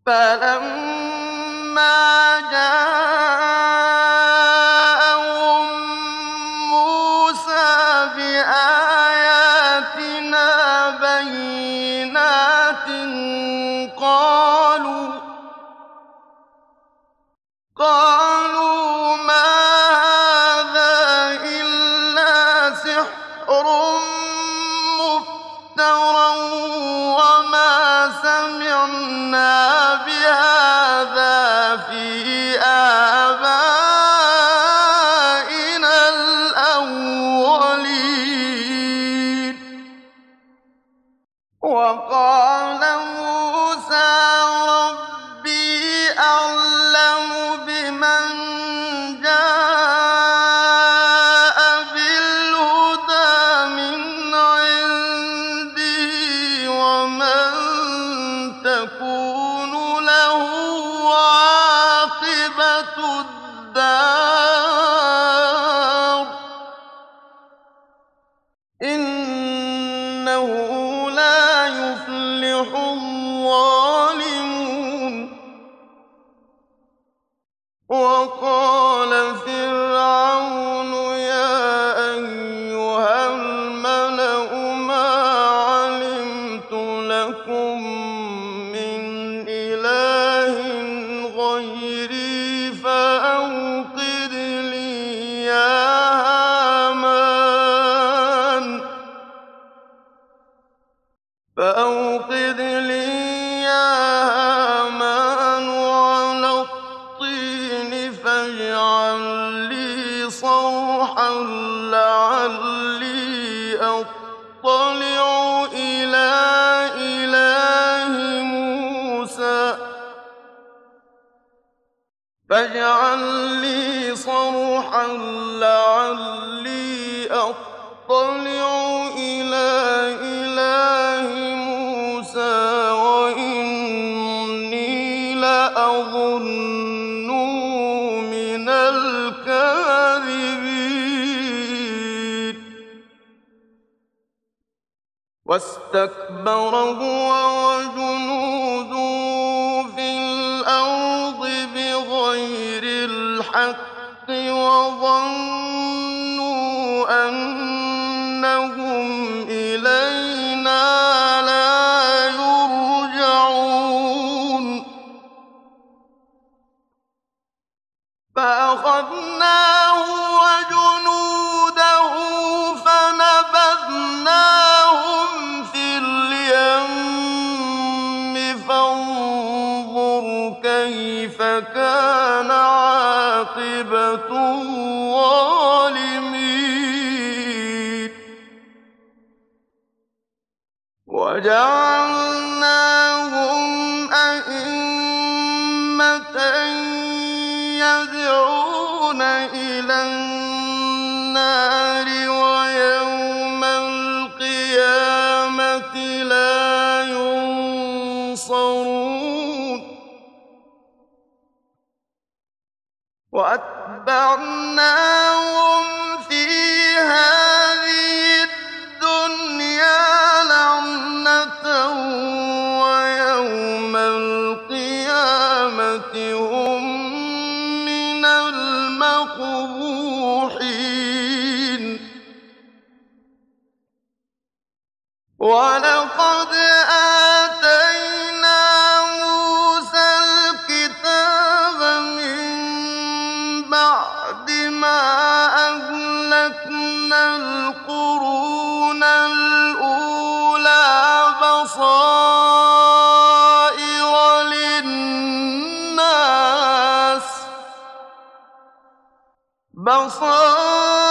فَلَمَّا جَاءَهُم مُّوسَىٰ بِآيَاتِنَا بَيِّنَاتٍ قَالُوا مَا هَٰذَا إِلَّا سِحْرٌ مُّفْتَرًى وَمَا سَمِعْنَا بِهَٰذَا فِي آبَائِنَا الْأَوَّلِينَ وَقَالَ مُوسَىٰ رَبِّي أَعْلَمُ بِمَن جَاءَ بِالْهُدَىٰ مِنْ عِندِهِ وَمَن تَكُونُ لَهُ عَاقِبَةُ الدَّارِ ۖ إِنَّهُ لَا يُفْلِحُ الظَّالِمُونَ وَقَالَ فِرْعَوْنُ يَا أَيُّهَا الْمَلَأُ مَا عَلِمْتُ لَكُم مِّنْ إِلَٰهٍ غَيْرِي فَأَوْقِدْ لِي يَا هَامَانُ عَلَى الطِّينِ فاجْعَل لِّي صَرْحًا لَّعَلِّي أَطَّلِعُ إِلَىٰ إِلَٰهِ مُوسَىٰ وَإِنِّي لَأَظُنُّهُ مِنَ الْكَاذِبِينَ وَاسْتَكْبَرَ هُوَ وَجُنُودُهُ فِي الْأَرْضِ بِغَيْرِ الْحَقِّ وَظَنُّوا أَنَّهُمْ إِلَيْنَا لَا يُرْجَعُونَ فَأَخَذْنَاهُ وَجُنُودَهُ فَنَبَذْنَاهُمْ فِي الْيَمِّ فَانظُرْ كَيْفَ كَانَ عَاقِبَةُ الظَّالِمِينَ وَجَعَلْنَاهُمْ أَئِمَّةً يَدْعُونَ إِلَى النَّارِ وَيَوْمَ الْقِيَامَةِ لَا يُنصَرُونَ وَأَتْبَعْنَاهُمْ فِي هَٰذِهِ الدُّنْيَا لَعْنَةً وَيَوْمَ الْقِيَامَةِ هُم مِّنَ الْمَقْبُوحِينَ وَلَقَدْ آتَيْنَا مُوسَى الْكِتَابَ مِن بَعْدِ مَا أَهْلَكْنَا الْقُرُونَ الْأُولَىٰ بَصَائِرَ